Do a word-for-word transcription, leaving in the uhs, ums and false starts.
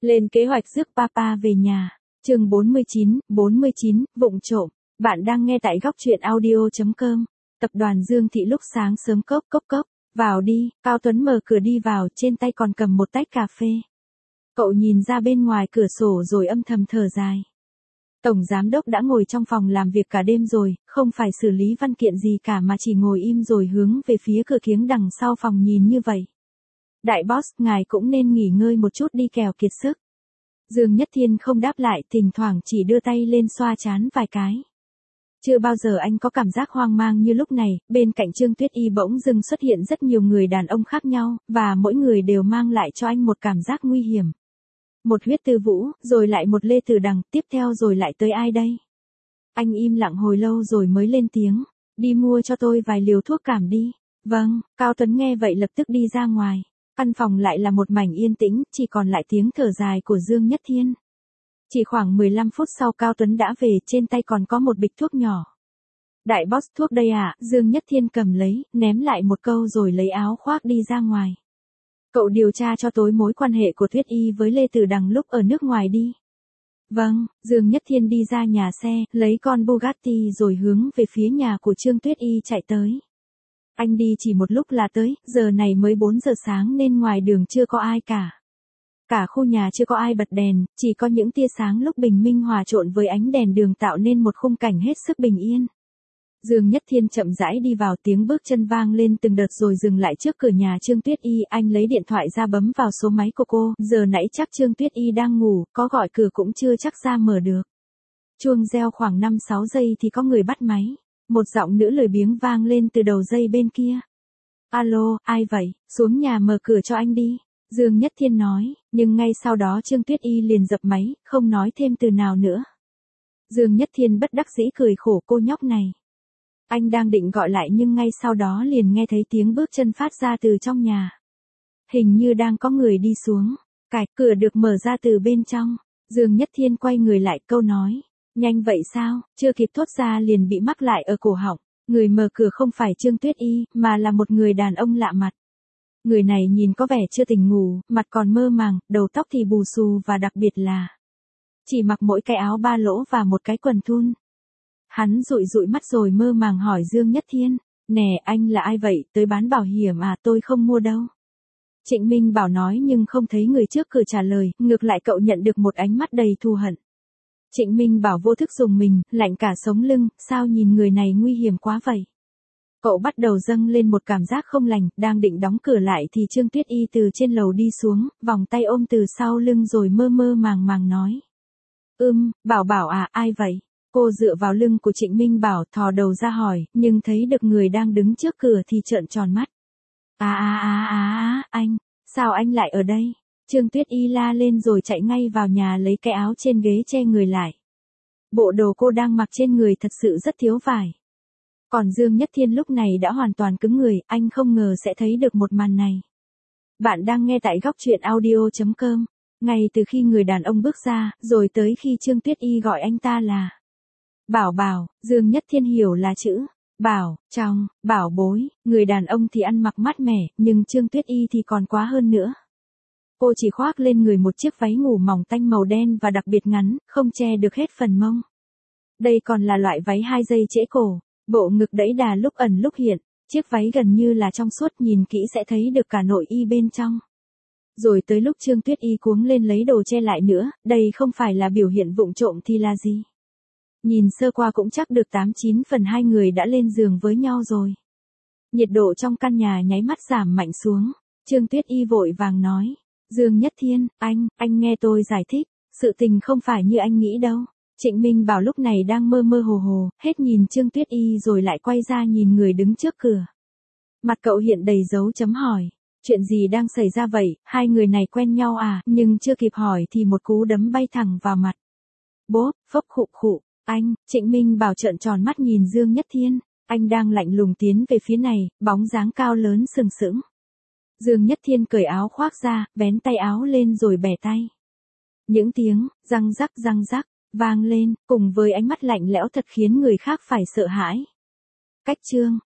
Lên kế hoạch rước papa về nhà. Chương bốn mươi chín, bốn mươi chín, vụng trộm. Bạn đang nghe tại góc truyện audio chấm com. Tập đoàn Dương Thị lúc sáng sớm cốc cốc cốc. Vào đi, Cao Tuấn mở cửa đi vào, trên tay còn cầm một tách cà phê. Cậu nhìn ra bên ngoài cửa sổ rồi âm thầm thở dài. Tổng giám đốc đã ngồi trong phòng làm việc cả đêm rồi, không phải xử lý văn kiện gì cả mà chỉ ngồi im rồi hướng về phía cửa kiếng đằng sau phòng nhìn như vậy. Đại boss, ngài cũng nên nghỉ ngơi một chút đi kẻo kiệt sức. Dương Nhất Thiên không đáp lại, thỉnh thoảng chỉ đưa tay lên xoa trán vài cái. Chưa bao giờ anh có cảm giác hoang mang như lúc này, bên cạnh Trương Tuyết Y bỗng dưng xuất hiện rất nhiều người đàn ông khác nhau, và mỗi người đều mang lại cho anh một cảm giác nguy hiểm. Một Huyết Tư Vũ, rồi lại một Lê Tử Đằng, tiếp theo rồi lại tới ai đây? Anh im lặng hồi lâu rồi mới lên tiếng, đi mua cho tôi vài liều thuốc cảm đi. Vâng, Cao Tuấn nghe vậy lập tức đi ra ngoài. Căn phòng lại là một mảnh yên tĩnh, chỉ còn lại tiếng thở dài của Dương Nhất Thiên. Chỉ khoảng mười lăm phút sau Cao Tuấn đã về, trên tay còn có một bịch thuốc nhỏ. Đại boss, thuốc đây à? Dương Nhất Thiên cầm lấy, ném lại một câu rồi lấy áo khoác đi ra ngoài. Cậu điều tra cho tối mối quan hệ của Tuyết Y với Lê Tử Đằng lúc ở nước ngoài đi. Vâng, Dương Nhất Thiên đi ra nhà xe, lấy con Bugatti rồi hướng về phía nhà của Trương Tuyết Y chạy tới. Anh đi chỉ một lúc là tới, giờ này mới bốn giờ sáng nên ngoài đường chưa có ai cả. Cả khu nhà chưa có ai bật đèn, chỉ có những tia sáng lúc bình minh hòa trộn với ánh đèn đường tạo nên một khung cảnh hết sức bình yên. Dương Nhất Thiên chậm rãi đi vào, tiếng bước chân vang lên từng đợt rồi dừng lại trước cửa nhà Trương Tuyết Y. Anh lấy điện thoại ra bấm vào số máy của cô, giờ nãy chắc Trương Tuyết Y đang ngủ, có gọi cửa cũng chưa chắc ra mở được. Chuông reo khoảng năm sáu giây thì có người bắt máy. Một giọng nữ lười biếng vang lên từ đầu dây bên kia. Alo, ai vậy? Xuống nhà mở cửa cho anh đi. Dương Nhất Thiên nói, nhưng ngay sau đó Trương Tuyết Y liền dập máy, không nói thêm từ nào nữa. Dương Nhất Thiên bất đắc dĩ cười khổ, cô nhóc này. Anh đang định gọi lại nhưng ngay sau đó liền nghe thấy tiếng bước chân phát ra từ trong nhà. Hình như đang có người đi xuống. Cạch, cửa được mở ra từ bên trong. Dương Nhất Thiên quay người lại, câu nói. Nhanh vậy sao? Chưa kịp thốt ra liền bị mắc lại ở cổ họng. Người mở cửa không phải Trương Tuyết Y, mà là một người đàn ông lạ mặt. Người này nhìn có vẻ chưa tỉnh ngủ, mặt còn mơ màng, đầu tóc thì bù xù và đặc biệt là chỉ mặc mỗi cái áo ba lỗ và một cái quần thun. Hắn dụi dụi mắt rồi mơ màng hỏi Dương Nhất Thiên, nè anh là ai vậy, tới bán bảo hiểm à? Tôi không mua đâu. Trịnh Minh Bảo nói nhưng không thấy người trước cửa trả lời, ngược lại cậu nhận được một ánh mắt đầy thù hận. Trịnh Minh Bảo vô thức dùng mình, lạnh cả sống lưng, sao nhìn người này nguy hiểm quá vậy? Cậu bắt đầu dâng lên một cảm giác không lành, đang định đóng cửa lại thì Trương Tuyết Y từ trên lầu đi xuống, vòng tay ôm từ sau lưng rồi mơ mơ màng màng nói. Ưm, Bảo Bảo à, ai vậy? Cô dựa vào lưng của Trịnh Minh Bảo thò đầu ra hỏi, nhưng thấy được người đang đứng trước cửa thì trợn tròn mắt. À à à à, anh, sao anh lại ở đây? Trương Tuyết Y la lên rồi chạy ngay vào nhà lấy cái áo trên ghế che người lại. Bộ đồ cô đang mặc trên người thật sự rất thiếu vải. Còn Dương Nhất Thiên lúc này đã hoàn toàn cứng người, anh không ngờ sẽ thấy được một màn này. Bạn đang nghe tại góc truyện audio chấm com. Ngay từ khi người đàn ông bước ra, rồi tới khi Trương Tuyết Y gọi anh ta là Bảo Bảo, Dương Nhất Thiên hiểu là chữ Bảo, trong, bảo bối, người đàn ông thì ăn mặc mát mẻ, nhưng Trương Tuyết Y thì còn quá hơn nữa. Cô chỉ khoác lên người một chiếc váy ngủ mỏng tanh màu đen và đặc biệt ngắn, không che được hết phần mông. Đây còn là loại váy hai dây trễ cổ, bộ ngực đẫy đà lúc ẩn lúc hiện, chiếc váy gần như là trong suốt, nhìn kỹ sẽ thấy được cả nội y bên trong. Rồi tới lúc Trương Tuyết Y cuống lên lấy đồ che lại nữa, đây không phải là biểu hiện vụng trộm thì là gì? Nhìn sơ qua cũng chắc được tám chín phần hai người đã lên giường với nhau rồi. Nhiệt độ trong căn nhà nháy mắt giảm mạnh xuống, Trương Tuyết Y vội vàng nói. Dương Nhất Thiên, anh, anh nghe tôi giải thích, sự tình không phải như anh nghĩ đâu. Trịnh Minh Bảo lúc này đang mơ mơ hồ hồ, hết nhìn Trương Tuyết Y rồi lại quay ra nhìn người đứng trước cửa. Mặt cậu hiện đầy dấu chấm hỏi, chuyện gì đang xảy ra vậy, hai người này quen nhau à? Nhưng chưa kịp hỏi thì một cú đấm bay thẳng vào mặt. Bốp, phốc khụ khụ, anh, Trịnh Minh Bảo trợn tròn mắt nhìn Dương Nhất Thiên, anh đang lạnh lùng tiến về phía này, bóng dáng cao lớn sừng sững. Dương Nhất Thiên cởi áo khoác ra, vén tay áo lên rồi bẻ tay. Những tiếng, răng rắc răng rắc, vang lên, cùng với ánh mắt lạnh lẽo thật khiến người khác phải sợ hãi. Cách chương,